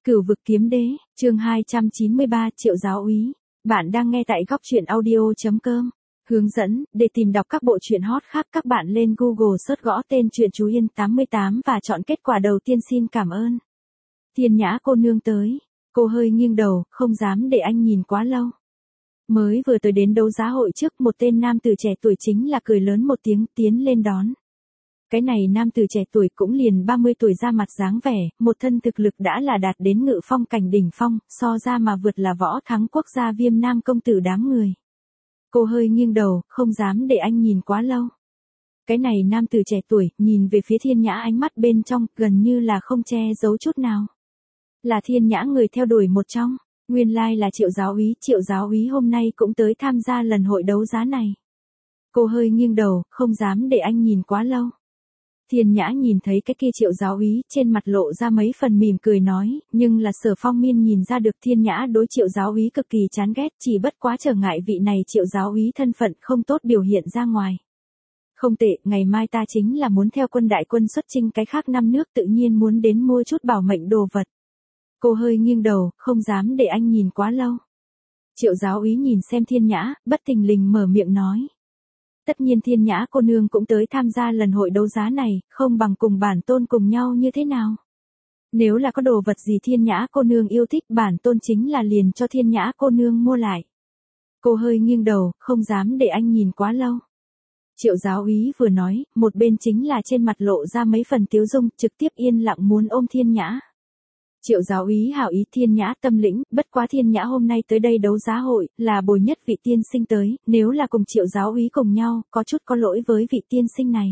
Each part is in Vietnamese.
Cửu vực kiếm đế, chương 293 Triệu giáo úy. Bạn đang nghe tại góc truyện audio.com. Hướng dẫn, để tìm đọc các bộ truyện hot khác các bạn lên Google search gõ tên truyện Chú Yên 88 và chọn kết quả đầu tiên. Xin cảm ơn. Thiên Nhã cô nương tới. Cô hơi nghiêng đầu, không dám để anh nhìn quá lâu. Mới vừa tới đến đấu giá hội trước, một tên nam tử trẻ tuổi chính là cười lớn một tiếng tiến lên đón. Cái này nam tử trẻ tuổi cũng liền 30 tuổi, ra mặt dáng vẻ, một thân thực lực đã là đạt đến ngự phong cảnh đỉnh phong, so ra mà vượt là võ thắng quốc gia Viêm Nam công tử đám người. Cô hơi nghiêng đầu, không dám để anh nhìn quá lâu. Cái này nam tử trẻ tuổi, nhìn về phía Thiên Nhã, ánh mắt bên trong, gần như là không che giấu chút nào. Là Thiên Nhã người theo đuổi một trong, nguyên lai là Triệu giáo úy hôm nay cũng tới tham gia lần hội đấu giá này. Cô hơi nghiêng đầu, không dám để anh nhìn quá lâu. Thiên Nhã nhìn thấy cái kia Triệu giáo úy, trên mặt lộ ra mấy phần mỉm cười nói, nhưng là Sở Phong Miên nhìn ra được Thiên Nhã đối Triệu giáo úy cực kỳ chán ghét, chỉ bất quá trở ngại vị này Triệu giáo úy thân phận không tốt biểu hiện ra ngoài. Không tệ, ngày mai ta chính là muốn theo quân đại quân xuất chinh cái khác 5 nước, tự nhiên muốn đến mua chút bảo mệnh đồ vật. Cô hơi nghiêng đầu, không dám để anh nhìn quá lâu. Triệu giáo úy nhìn xem Thiên Nhã, bất thình lình mở miệng nói. Tất nhiên Thiên Nhã cô nương cũng tới tham gia lần hội đấu giá này, không bằng cùng bản tôn cùng nhau như thế nào? Nếu là có đồ vật gì Thiên Nhã cô nương yêu thích, bản tôn chính là liền cho Thiên Nhã cô nương mua lại. Cô hơi nghiêng đầu, không dám để anh nhìn quá lâu. Triệu giáo úy vừa nói, một bên chính là trên mặt lộ ra mấy phần tiếu dung, trực tiếp yên lặng muốn ôm Thiên Nhã. Triệu giáo úy hảo ý, Thiên Nhã tâm lĩnh, bất quá Thiên Nhã hôm nay tới đây đấu giá hội, là bồi nhất vị tiên sinh tới, nếu là cùng Triệu giáo úy cùng nhau, có chút có lỗi với vị tiên sinh này.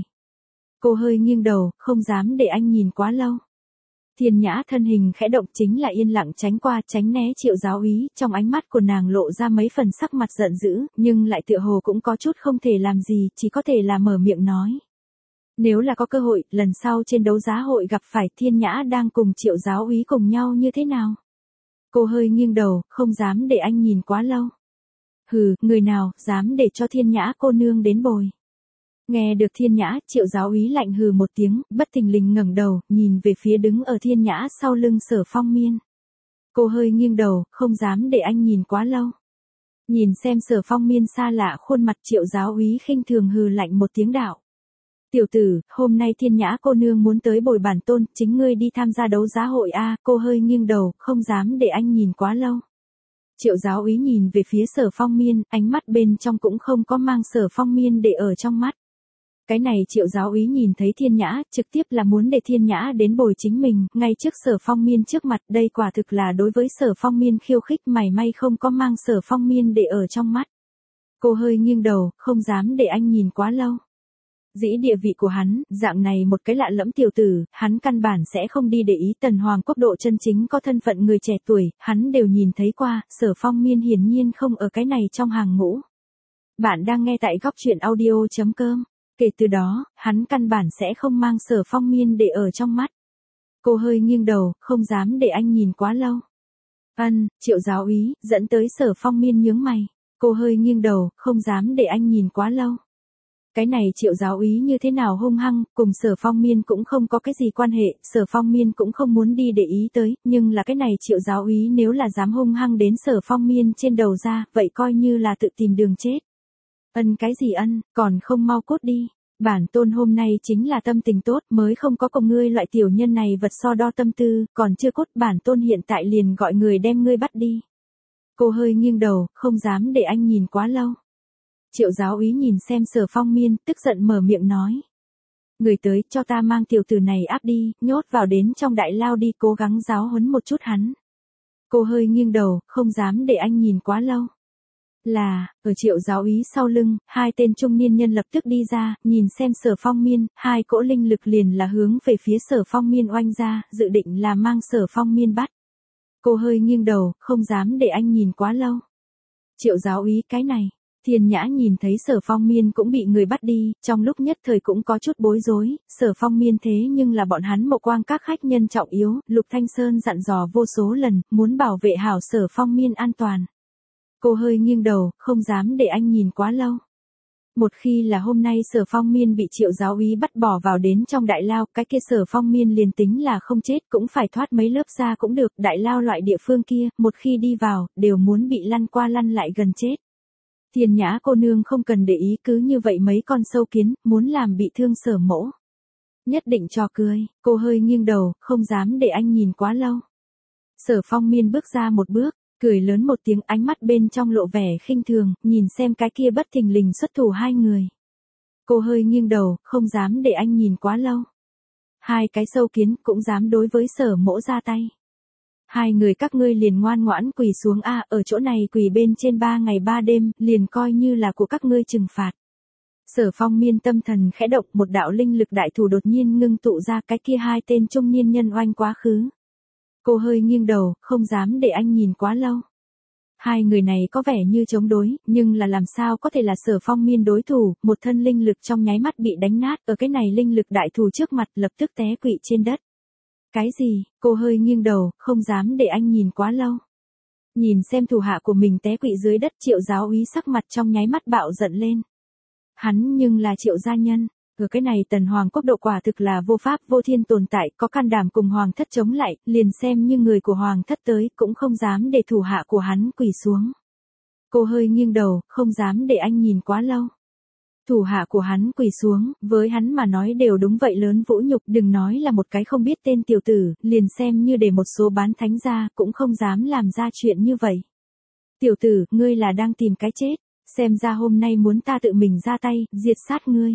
Cô hơi nghiêng đầu, không dám để anh nhìn quá lâu. Thiên Nhã thân hình khẽ động, chính là yên lặng tránh qua, tránh né Triệu giáo úy, trong ánh mắt của nàng lộ ra mấy phần sắc mặt giận dữ, nhưng lại tựa hồ cũng có chút không thể làm gì, chỉ có thể là mở miệng nói. Nếu là có cơ hội, lần sau trên đấu giá hội gặp phải Thiên Nhã đang cùng Triệu giáo úy cùng nhau như thế nào? Cô hơi nghiêng đầu, không dám để anh nhìn quá lâu. Hừ, người nào, dám để cho Thiên Nhã cô nương đến bồi. Nghe được Thiên Nhã, Triệu giáo úy lạnh hừ một tiếng, bất thình lình ngẩng đầu, nhìn về phía đứng ở Thiên Nhã sau lưng Sở Phong Miên. Cô hơi nghiêng đầu, không dám để anh nhìn quá lâu. Nhìn xem Sở Phong Miên xa lạ khuôn mặt, Triệu giáo úy khinh thường hừ lạnh một tiếng đạo. Tiểu tử, hôm nay Thiên Nhã cô nương muốn tới bồi bản tôn, chính ngươi đi tham gia đấu giá hội a. Cô hơi nghiêng đầu, không dám để anh nhìn quá lâu. Triệu giáo úy nhìn về phía Sở Phong Miên, ánh mắt bên trong cũng không có mang Sở Phong Miên để ở trong mắt. Cái này Triệu giáo úy nhìn thấy Thiên Nhã, trực tiếp là muốn để Thiên Nhã đến bồi chính mình, ngay trước Sở Phong Miên trước mặt, đây quả thực là đối với Sở Phong Miên khiêu khích, mảy may không có mang Sở Phong Miên để ở trong mắt. Cô hơi nghiêng đầu, không dám để anh nhìn quá lâu. Dĩ địa vị của hắn, dạng này một cái lạ lẫm tiểu tử, hắn căn bản sẽ không đi để ý. Tần Hoàng quốc độ chân chính có thân phận người trẻ tuổi, hắn đều nhìn thấy qua, Sở Phong Miên hiển nhiên không ở cái này trong hàng ngũ. Bạn đang nghe tại góc truyện audio.com. Kể từ đó, hắn căn bản sẽ không mang Sở Phong Miên để ở trong mắt. Cô hơi nghiêng đầu, không dám để anh nhìn quá lâu. Triệu giáo úy, dẫn tới Sở Phong Miên nhướng mày. Cô hơi nghiêng đầu, không dám để anh nhìn quá lâu. Cái này Triệu giáo úy như thế nào hung hăng, cùng Sở Phong Miên cũng không có cái gì quan hệ, Sở Phong Miên cũng không muốn đi để ý tới, nhưng là cái này Triệu giáo úy nếu là dám hung hăng đến Sở Phong Miên trên đầu ra, vậy coi như là tự tìm đường chết. Cái gì còn không mau cút đi. Bản tôn hôm nay chính là tâm tình tốt, mới không có cùng ngươi loại tiểu nhân này vật so đo tâm tư, còn chưa cút, bản tôn hiện tại liền gọi người đem ngươi bắt đi. Cô hơi nghiêng đầu, không dám để anh nhìn quá lâu. Triệu giáo úy nhìn xem Sở Phong Miên, tức giận mở miệng nói. Người tới, cho ta mang tiểu tử này áp đi, nhốt vào đến trong đại lao đi, cố gắng giáo huấn một chút hắn. Cô hơi nghiêng đầu, không dám để anh nhìn quá lâu. Ở Triệu giáo úy sau lưng, hai tên trung niên nhân lập tức đi ra, nhìn xem Sở Phong Miên, hai cỗ linh lực liền là hướng về phía Sở Phong Miên oanh ra, dự định là mang Sở Phong Miên bắt. Cô hơi nghiêng đầu, không dám để anh nhìn quá lâu. Triệu giáo úy, cái này. Thiên Nhã nhìn thấy Sở Phong Miên cũng bị người bắt đi, trong lúc nhất thời cũng có chút bối rối, Sở Phong Miên thế nhưng là bọn hắn Mộ Quang các khách nhân trọng yếu, Lục Thanh Sơn dặn dò vô số lần, muốn bảo vệ hảo Sở Phong Miên an toàn. Cô hơi nghiêng đầu, không dám để anh nhìn quá lâu. Một khi là hôm nay Sở Phong Miên bị Triệu giáo úy bắt bỏ vào đến trong đại lao, cái kia Sở Phong Miên liền tính là không chết cũng phải thoát mấy lớp da cũng được, đại lao loại địa phương kia, một khi đi vào, đều muốn bị lăn qua lăn lại gần chết. Thiên Nhã cô nương không cần để ý, cứ như vậy mấy con sâu kiến, muốn làm bị thương Sở mỗ. Nhất định cho cười, cô hơi nghiêng đầu, không dám để anh nhìn quá lâu. Sở Phong Miên bước ra một bước, cười lớn một tiếng, ánh mắt bên trong lộ vẻ khinh thường, nhìn xem cái kia bất thình lình xuất thủ hai người. Cô hơi nghiêng đầu, không dám để anh nhìn quá lâu. Hai cái sâu kiến cũng dám đối với Sở mỗ ra tay. Hai người các ngươi liền ngoan ngoãn quỳ xuống a, ở chỗ này quỳ bên trên 3 ngày 3 đêm, liền coi như là của các ngươi trừng phạt. Sở Phong Miên tâm thần khẽ động, một đạo linh lực đại thủ đột nhiên ngưng tụ ra, cái kia hai tên trung niên nhân oanh quá khứ. Cô hơi nghiêng đầu, không dám để anh nhìn quá lâu. Hai người này có vẻ như chống đối, nhưng là làm sao có thể là Sở Phong Miên đối thủ, một thân linh lực trong nháy mắt bị đánh nát, ở cái này linh lực đại thủ trước mặt lập tức té quỵ trên đất. Cái gì? Cô hơi nghiêng đầu, không dám để anh nhìn quá lâu. Nhìn xem thủ hạ của mình té quỵ dưới đất, Triệu giáo úy sắc mặt trong nháy mắt bạo giận lên. Hắn nhưng là Triệu gia nhân, ở cái này Tần Hoàng quốc độ quả thực là vô pháp vô thiên tồn tại, có can đảm cùng Hoàng thất chống lại, liền xem như người của Hoàng thất tới, cũng không dám để thủ hạ của hắn quỳ xuống. Cô hơi nghiêng đầu, không dám để anh nhìn quá lâu. Thủ hạ của hắn quỳ xuống, với hắn mà nói đều đúng vậy lớn vũ nhục, đừng nói là một cái không biết tên tiểu tử, liền xem như để một số bán thánh ra, cũng không dám làm ra chuyện như vậy. Tiểu tử, ngươi là đang tìm cái chết, xem ra hôm nay muốn ta tự mình ra tay, diệt sát ngươi.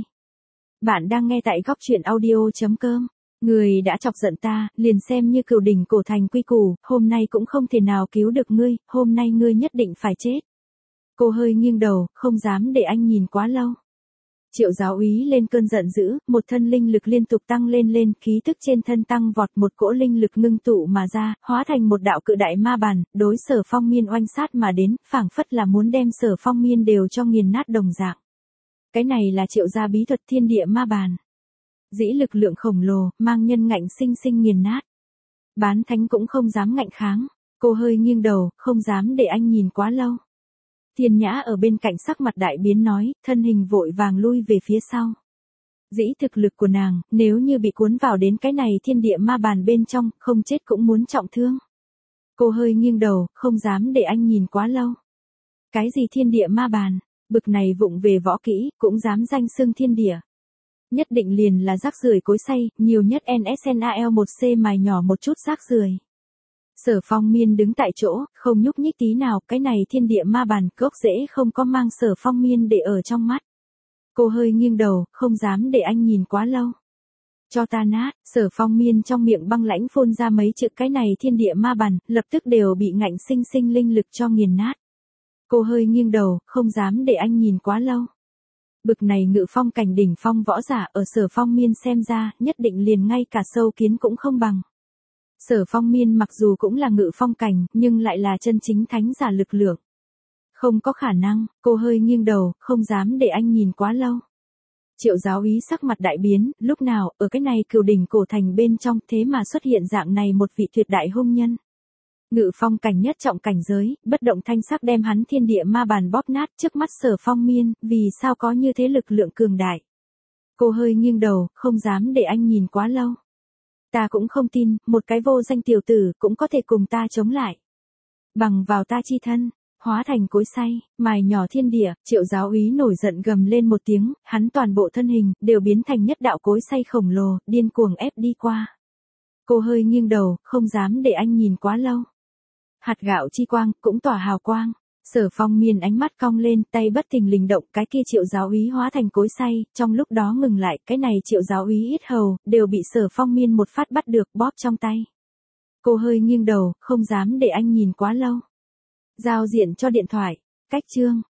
Bạn đang nghe tại góc truyện audio.com. Người đã chọc giận ta, liền xem như Cửu Đỉnh cổ thành quy củ, hôm nay cũng không thể nào cứu được ngươi, hôm nay ngươi nhất định phải chết. Cô hơi nghiêng đầu, không dám để anh nhìn quá lâu. Triệu giáo úy lên cơn giận dữ, một thân linh lực liên tục tăng lên, khí tức trên thân tăng vọt, một cỗ linh lực ngưng tụ mà ra, hóa thành một đạo cự đại ma bàn, đối Sở Phong Miên oanh sát mà đến, phảng phất là muốn đem Sở Phong Miên đều cho nghiền nát đồng dạng. Cái này là Triệu gia bí thuật thiên địa ma bàn. Dĩ lực lượng khổng lồ, mang nhân ngạnh sinh sinh nghiền nát. Bán thánh cũng không dám ngạnh kháng, cô hơi nghiêng đầu, không dám để anh nhìn quá lâu. Thiên Nhã ở bên cạnh sắc mặt đại biến nói, thân hình vội vàng lui về phía sau. Dĩ thực lực của nàng, nếu như bị cuốn vào đến cái này thiên địa ma bàn bên trong, không chết cũng muốn trọng thương. Cô hơi nghiêng đầu, không dám để anh nhìn quá lâu. Cái gì thiên địa ma bàn, bực này vụng về võ kỹ, cũng dám danh xưng thiên địa. Nhất định liền là rác rưởi cối xay, nhiều nhất NSNAL1C mài nhỏ một chút rác rưởi. Sở Phong Miên đứng tại chỗ, không nhúc nhích tí nào, cái này thiên địa ma bàn gốc rễ không có mang Sở Phong Miên để ở trong mắt. Cô hơi nghiêng đầu, không dám để anh nhìn quá lâu. Cho ta nát, Sở Phong Miên trong miệng băng lãnh phun ra mấy chữ, cái này thiên địa ma bàn, lập tức đều bị ngạnh sinh sinh linh lực cho nghiền nát. Cô hơi nghiêng đầu, không dám để anh nhìn quá lâu. Bực này ngự phong cảnh đỉnh phong võ giả ở Sở Phong Miên xem ra, nhất định liền ngay cả sâu kiến cũng không bằng. Sở Phong Miên mặc dù cũng là ngự phong cảnh, nhưng lại là chân chính thánh giả lực lượng. Không có khả năng, cô hơi nghiêng đầu, không dám để anh nhìn quá lâu. Triệu giáo úy sắc mặt đại biến, lúc nào, ở cái này Cửu Đỉnh cổ thành bên trong, thế mà xuất hiện dạng này một vị tuyệt đại hung nhân. Ngự phong cảnh nhất trọng cảnh giới, bất động thanh sắc đem hắn thiên địa ma bàn bóp nát trước mắt Sở Phong Miên, vì sao có như thế lực lượng cường đại. Cô hơi nghiêng đầu, không dám để anh nhìn quá lâu. Ta cũng không tin, một cái vô danh tiểu tử cũng có thể cùng ta chống lại. Bằng vào ta chi thân, hóa thành cối xay, mài nhỏ thiên địa, Triệu giáo úy nổi giận gầm lên một tiếng, hắn toàn bộ thân hình, đều biến thành nhất đạo cối xay khổng lồ, điên cuồng ép đi qua. Cô hơi nghiêng đầu, không dám để anh nhìn quá lâu. Hạt gạo chi quang, cũng tỏa hào quang. Sở Phong Miên ánh mắt cong lên, tay bất thình lình động, cái kia Triệu giáo úy hóa thành cối xay, trong lúc đó ngừng lại, cái này Triệu giáo úy yết hầu, đều bị Sở Phong Miên một phát bắt được, bóp trong tay. Cô hơi nghiêng đầu, không dám để anh nhìn quá lâu. Giao diện cho điện thoại, cách chương.